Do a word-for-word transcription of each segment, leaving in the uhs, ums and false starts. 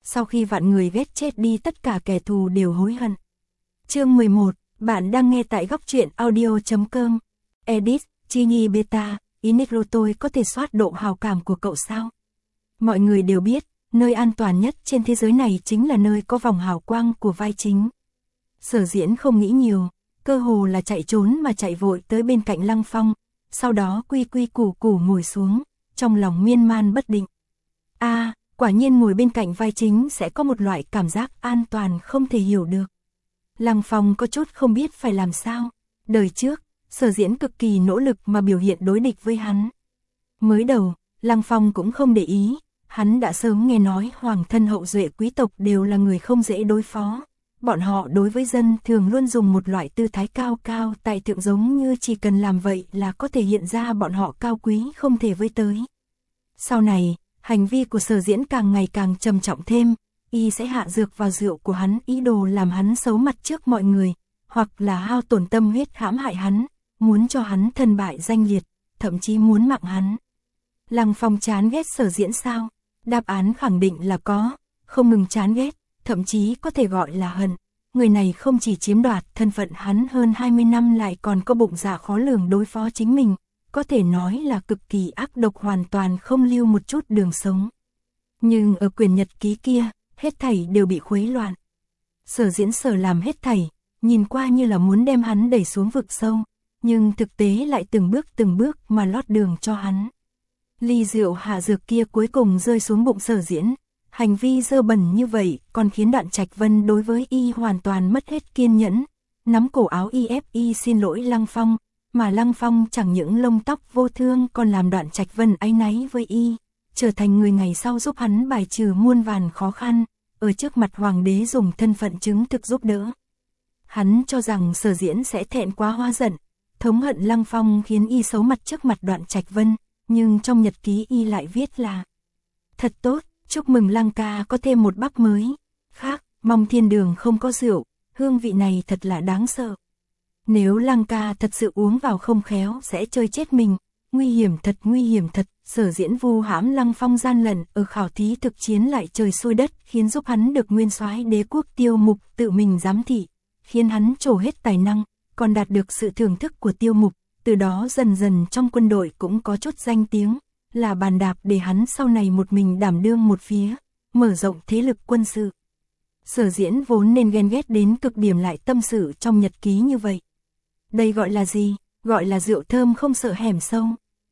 sau khi vạn người ghét chết đi tất cả kẻ thù đều hối hận. Chương mười một, bạn đang nghe tại góc truyện audio chấm com. Edit, Chini Beta, Inigro tôi có thể soát độ hào cảm của cậu sao? Mọi người đều biết, nơi an toàn nhất trên thế giới này chính là nơi có vòng hào quang của vai chính. Sở Diễn không nghĩ nhiều, cơ hồ là chạy trốn mà chạy vội tới bên cạnh Lăng Phong, sau đó quy quy củ củ ngồi xuống, trong lòng miên man bất định. A, à, quả nhiên ngồi bên cạnh vai chính sẽ có một loại cảm giác an toàn không thể hiểu được. Lăng Phong có chút không biết phải làm sao. Đời trước, Sở Diễn cực kỳ nỗ lực mà biểu hiện đối địch với hắn. Mới đầu, Lăng Phong cũng không để ý, hắn đã sớm nghe nói hoàng thân hậu duệ quý tộc đều là người không dễ đối phó. Bọn họ đối với dân thường luôn dùng một loại tư thái cao cao tại thượng, giống như chỉ cần làm vậy là có thể hiện ra bọn họ cao quý không thể với tới. Sau này, hành vi của Sở Diễn càng ngày càng trầm trọng thêm, y sẽ hạ dược vào rượu của hắn, ý đồ làm hắn xấu mặt trước mọi người, hoặc là hao tổn tâm huyết hãm hại hắn, muốn cho hắn thân bại danh liệt, thậm chí muốn mạng hắn. Lăng Phong chán ghét Sở Diễn sao? Đáp án khẳng định là có, không ngừng chán ghét, thậm chí có thể gọi là hận. Người này không chỉ chiếm đoạt thân phận hắn hơn hai mươi năm lại còn có bụng dạ khó lường đối phó chính mình, có thể nói là cực kỳ ác độc, hoàn toàn không lưu một chút đường sống. Nhưng ở quyển nhật ký kia, hết thảy đều bị khuấy loạn. Sở Diễn Sở làm hết thảy, nhìn qua như là muốn đem hắn đẩy xuống vực sâu, nhưng thực tế lại từng bước từng bước mà lót đường cho hắn. Ly rượu hạ dược kia cuối cùng rơi xuống bụng Sở Diễn, hành vi dơ bẩn như vậy còn khiến Đoạn Trạch Vân đối với y hoàn toàn mất hết kiên nhẫn, nắm cổ áo y ép y xin lỗi Lăng Phong, mà Lăng Phong chẳng những lông tóc vô thương còn làm Đoạn Trạch Vân áy náy với y, trở thành người ngày sau giúp hắn bài trừ muôn vàn khó khăn, ở trước mặt hoàng đế dùng thân phận chứng thực giúp đỡ. Hắn cho rằng Sở Diễn sẽ thẹn quá hóa giận, thống hận Lăng Phong khiến y xấu mặt trước mặt Đoạn Trạch Vân, nhưng trong nhật ký y lại viết là: thật tốt, chúc mừng Lăng ca có thêm một bắp mới, khác, mong thiên đường không có rượu, hương vị này thật là đáng sợ. Nếu Lăng ca thật sự uống vào không khéo sẽ chơi chết mình, nguy hiểm thật, nguy hiểm thật. Sở Diễn vu hãm Lăng Phong gian lận ở khảo thí thực chiến lại trời xui đất khiến giúp hắn được nguyên soái đế quốc Tiêu Mục tự mình giám thị, khiến hắn trổ hết tài năng, còn đạt được sự thưởng thức của Tiêu Mục, từ đó dần dần trong quân đội cũng có chút danh tiếng, là bàn đạp để hắn sau này một mình đảm đương một phía, mở rộng thế lực quân sự. Sở Diễn vốn nên ghen ghét đến cực điểm lại tâm sự trong nhật ký như vậy. Đây gọi là gì? Gọi là rượu thơm không sợ hẻm sâu.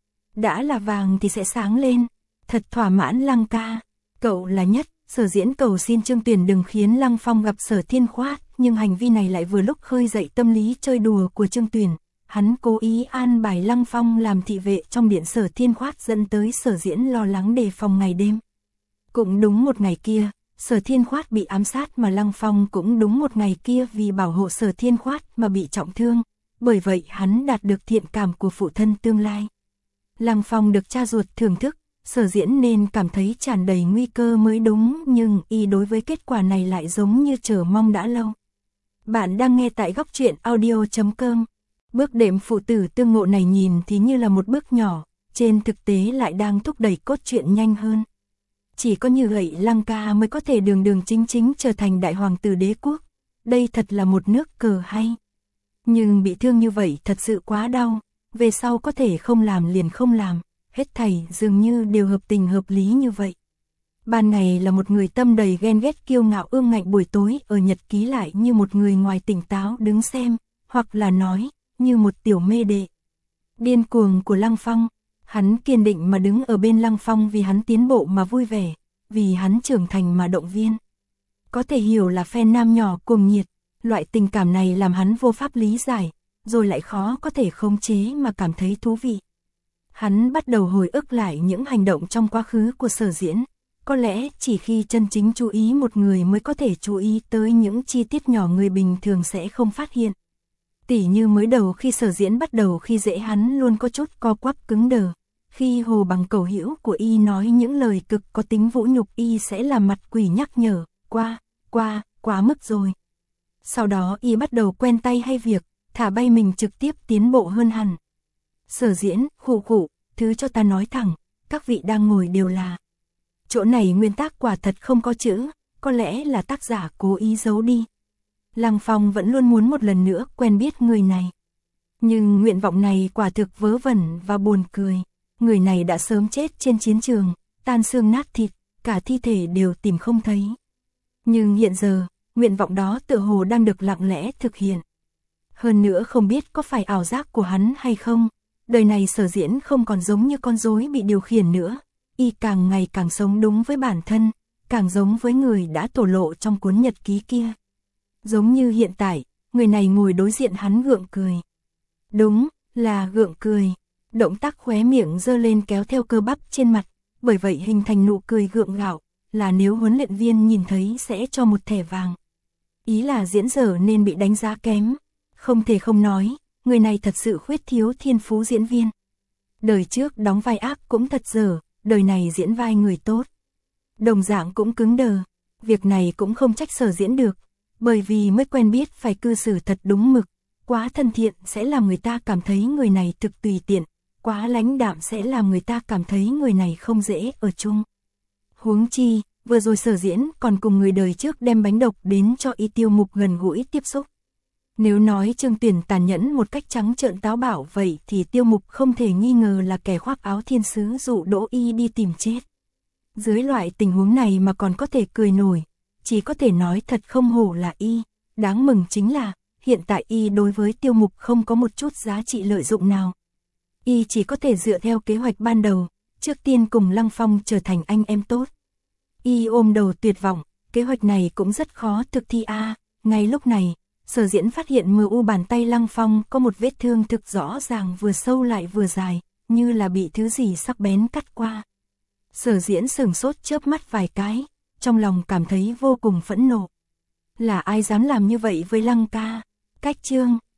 Đã là vàng thì sẽ sáng lên, thật thỏa mãn Lăng ca, cậu là nhất. Sở Diễn cầu xin Trương Tuyền đừng khiến Lăng Phong gặp Sở Thiên Khoát, nhưng hành vi này lại vừa lúc khơi dậy tâm lý chơi đùa của Trương Tuyền. Hắn cố ý an bài Lăng Phong làm thị vệ trong điện Sở Thiên Khoát, dẫn tới Sở Diễn lo lắng đề phòng ngày đêm. Cũng đúng một ngày kia, Sở Thiên Khoát bị ám sát, mà Lăng Phong cũng đúng một ngày kia vì bảo hộ Sở Thiên Khoát mà bị trọng thương, bởi vậy hắn đạt được thiện cảm của phụ thân tương lai. Lăng Phong được cha ruột thưởng thức, Sở Diễn nên cảm thấy tràn đầy nguy cơ mới đúng, nhưng y đối với kết quả này lại giống như chờ mong đã lâu. Bạn đang nghe tại góc truyện audio chấm com. Bước đệm phụ tử tương ngộ này nhìn thì như là một bước nhỏ, trên thực tế lại đang thúc đẩy cốt truyện nhanh hơn. Chỉ có như vậy Lăng ca mới có thể đường đường chính chính trở thành đại hoàng tử đế quốc. Đây thật là một nước cờ hay. Nhưng bị thương như vậy thật sự quá đau. Về sau có thể không làm liền không làm, hết thảy dường như đều hợp tình hợp lý như vậy. Ban ngày là một người tâm đầy ghen ghét kiêu ngạo ương ngạnh, buổi tối ở nhật ký lại như một người ngoài tỉnh táo đứng xem, hoặc là nói, như một tiểu mê đệ. Điên cuồng của Lăng Phong, hắn kiên định mà đứng ở bên Lăng Phong vì hắn tiến bộ mà vui vẻ, vì hắn trưởng thành mà động viên. Có thể hiểu là phe nam nhỏ cuồng nhiệt, loại tình cảm này làm hắn vô pháp lý giải, rồi lại khó có thể khống chế mà cảm thấy thú vị. Hắn bắt đầu hồi ức lại những hành động trong quá khứ của Sở Diễn, có lẽ chỉ khi chân chính chú ý một người mới có thể chú ý tới những chi tiết nhỏ người bình thường sẽ không phát hiện. Tỉ như mới đầu khi Sở Diễn bắt đầu khi dễ hắn luôn có chút co quắp cứng đờ, khi Hồ Bằng cầu hữu của y nói những lời cực có tính vũ nhục y sẽ làm mặt quỷ nhắc nhở, qua, qua, quá mức rồi. Sau đó y bắt đầu quen tay hay việc, thả bay mình trực tiếp tiến bộ hơn hẳn. Sở Diễn, khụ khụ, thứ cho ta nói thẳng, các vị đang ngồi đều là. Chỗ này nguyên tắc quả thật không có chữ, có lẽ là tác giả cố ý giấu đi. Lăng Phong vẫn luôn muốn một lần nữa quen biết người này. Nhưng nguyện vọng này quả thực vớ vẩn và buồn cười. Người này đã sớm chết trên chiến trường, tan xương nát thịt, cả thi thể đều tìm không thấy. Nhưng hiện giờ, nguyện vọng đó tựa hồ đang được lặng lẽ thực hiện. Hơn nữa không biết có phải ảo giác của hắn hay không, đời này Sở Diễn không còn giống như con rối bị điều khiển nữa, y càng ngày càng sống đúng với bản thân, càng giống với người đã thổ lộ trong cuốn nhật ký kia. Giống như hiện tại, người này ngồi đối diện hắn gượng cười. Đúng, là gượng cười. Động tác khóe miệng giơ lên kéo theo cơ bắp trên mặt, bởi vậy hình thành nụ cười gượng gạo, là nếu huấn luyện viên nhìn thấy sẽ cho một thẻ vàng. Ý là diễn dở nên bị đánh giá kém. Không thể không nói, người này thật sự khuyết thiếu thiên phú diễn viên. Đời trước đóng vai ác cũng thật dở, đời này diễn vai người tốt. Đồng dạng cũng cứng đờ, việc này cũng không trách Sở Diễn được, bởi vì mới quen biết phải cư xử thật đúng mực, quá thân thiện sẽ làm người ta cảm thấy người này thực tùy tiện, quá lãnh đạm sẽ làm người ta cảm thấy người này không dễ ở chung. Huống chi, vừa rồi Sở Diễn còn cùng người đời trước đem bánh độc đến cho y Tiêu Mục gần gũi tiếp xúc. Nếu nói Trương Tuyển tàn nhẫn một cách trắng trợn táo bạo vậy thì Tiêu Mục không thể nghi ngờ là kẻ khoác áo thiên sứ dụ dỗ y đi tìm chết. Dưới loại tình huống này mà còn có thể cười nổi, chỉ có thể nói thật không hổ là y. Đáng mừng chính là, hiện tại y đối với Tiêu Mục không có một chút giá trị lợi dụng nào. Y chỉ có thể dựa theo kế hoạch ban đầu, trước tiên cùng Lăng Phong trở thành anh em tốt. Y ôm đầu tuyệt vọng, kế hoạch này cũng rất khó thực thi a. À, ngay lúc này, Sở Diễn phát hiện mờ u bàn tay Lăng Phong có một vết thương thực rõ ràng vừa sâu lại vừa dài, như là bị thứ gì sắc bén cắt qua. Sở Diễn sửng sốt chớp mắt vài cái, trong lòng cảm thấy vô cùng phẫn nộ. Là ai dám làm như vậy với Lăng ca? Cách chương